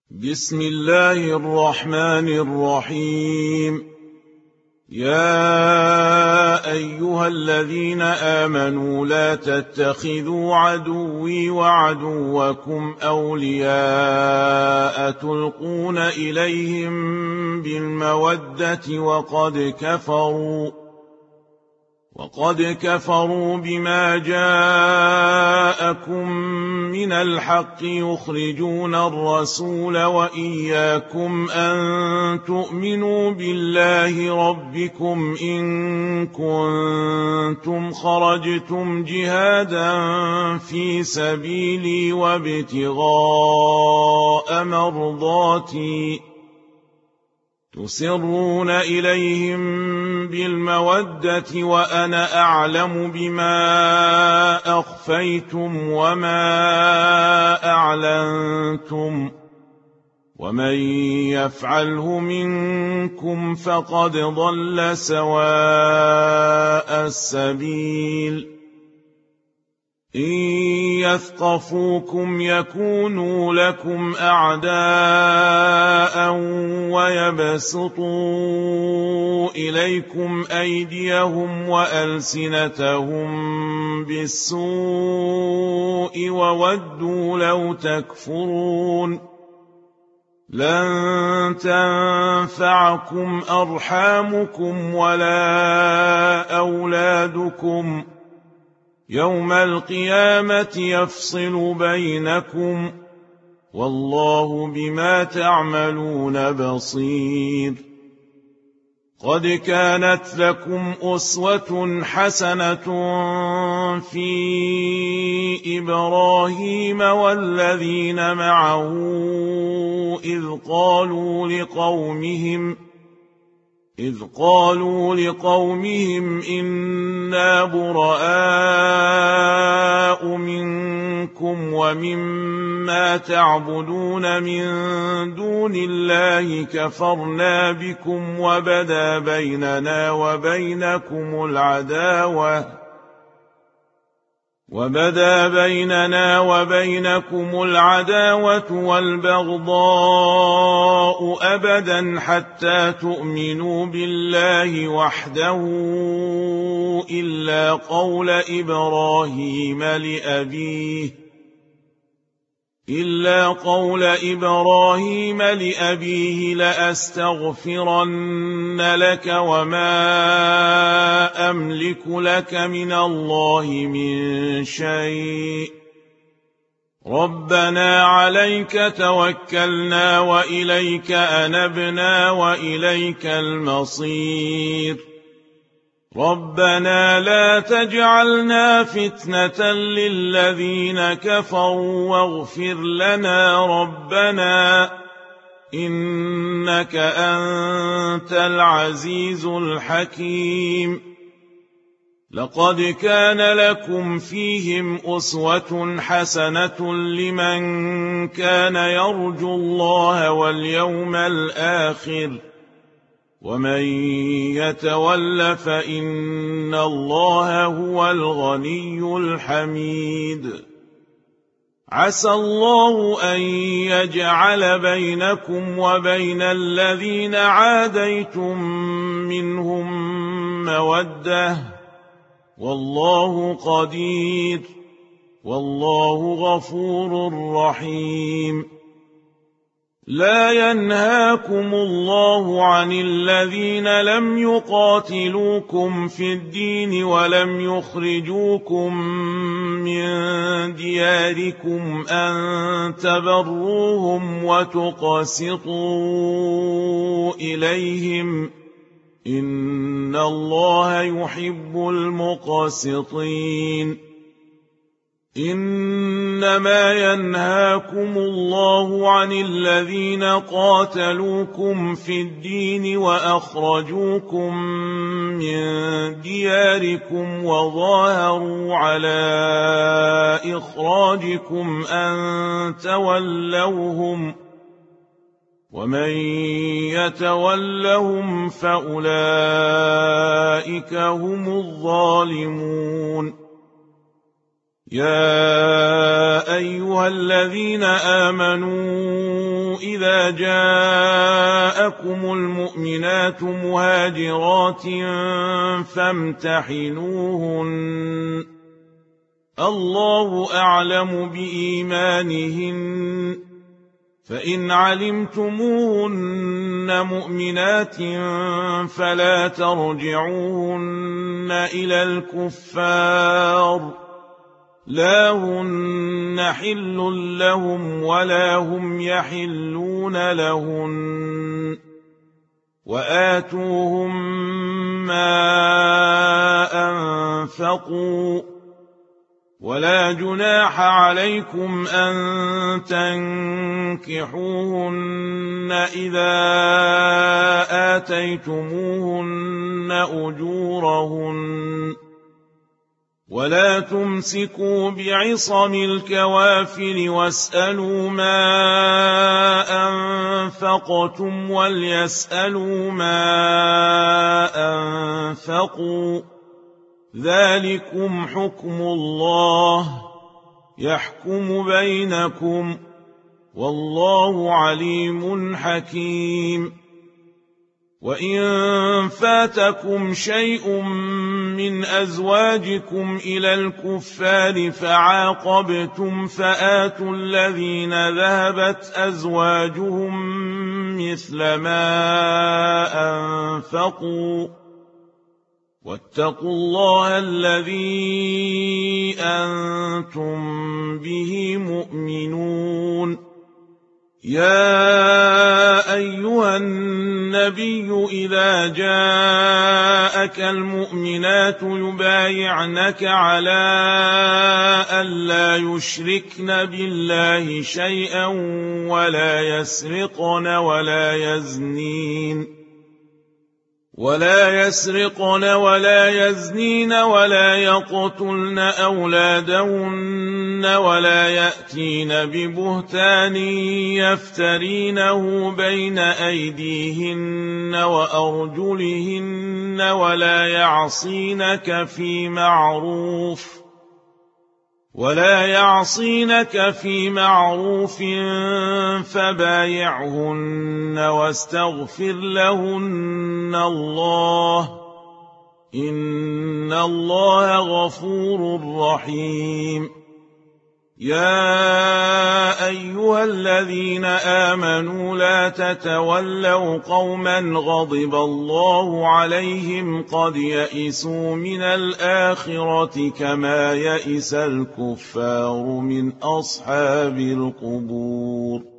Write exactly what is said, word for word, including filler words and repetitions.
بسم الله الرحمن الرحيم. يا أيها الذين آمنوا لا تتخذوا عدوي وعدوكم أولياء تلقون إليهم بالمودة وقد كفروا وقد كفروا بما جاءكم من الحق يخرجون الرسول وإياكم أن تؤمنوا بالله ربكم إن كنتم خرجتم جهادا في سبيلي وابتغاء مرضاتي تسرون إليهم بالمودة وأنا أعلم بما أخفيتم وما أعلنتم ومن يفعله منكم فقد ضل سواء السبيل. إن يثقفوكم يكونوا لكم أعداء ويبسطوا إليكم أيديهم وألسنتهم بالسوء وودوا لو تكفرون. لن تنفعكم أرحامكم ولا أولادكم يوم القيامة يفصل بينكم والله بما تعملون بصير. قد كانت لكم أسوة حسنة في إبراهيم والذين معه إذ قالوا لقومهم إذ قالوا لقومهم إنا براء منكم ومما تعبدون من دون الله كفرنا بكم وبدا بيننا وبينكم العداوة وبدا بيننا وبينكم العداوة والبغضاء أبدا حتى تؤمنوا بالله وحده إلا قول إبراهيم لأبيه إلا قول إبراهيم لأبيه لأستغفرن لك وما أملك لك من الله من شيء ربنا عليك توكلنا وإليك أنبنا وإليك المصير. ربنا لا تجعلنا فتنة للذين كفروا واغفر لنا ربنا إنك أنت العزيز الحكيم. لقد كان لكم فيهم أسوة حسنة لمن كان يرجو الله واليوم الآخر ومن يتول فإن الله هو الغني الحميد. عسى الله أن يجعل بينكم وبين الذين عاديتم منهم مودة والله قدير والله غفور رحيم. لا ينهاكم الله عن الذين لم يقاتلوكم في الدين ولم يخرجوكم من دياركم أن تبروهم وتقسطوا إليهم إن الله يحب المقسطين. إنما ينهاكم الله عن الذين قاتلوكم في الدين وأخرجوكم من دياركم وظاهروا على إخراجكم أن تولوهم ومن يتولهم فأولئك هم الظالمون. يا أيها الذين آمنوا إذا جاءكم المؤمنات مهاجرات فامتحنوهن الله أعلم بإيمانهن فإن علمتموهن مؤمنات فلا ترجعوهن إلى الكفار لا هن حل لهم ولا هم يحلون لهن وآتوهم ما أنفقوا ولا جناح عليكم أن تنكحوهن إذا آتيتموهن أجورهن ولا تمسكوا بعصم الكوافر واسألوا ما أنفقتم وليسألوا ما أنفقوا ذلكم حكم الله يحكم بينكم والله عليم حكيم وإن فاتكم شيء من أزواجكم إلى الكفار فعاقبتم فآتوا الذين ذهبت أزواجهم مثل ما أنفقوا واتقوا الله الذي أنتم به مؤمنون يا أيها النبي إذا جاءك المؤمنات يبايعنك على ألا يشركن بالله شيئا ولا يسرقن ولا يزنين ولا يسرقن ولا يزنين ولا يقتلن أولادهن ولا يأتين ببهتان يفترينه بين أيديهن وأرجلهن ولا يعصينك في معروف ولا يعصينك في معروف فبايعهن واستغفر لهن الله إن الله غفور رحيم يا أيها الذين آمنوا لا تتولوا قوما غضب الله عليهم قد يئسوا من الآخرة كما يئس الكفار من أصحاب القبور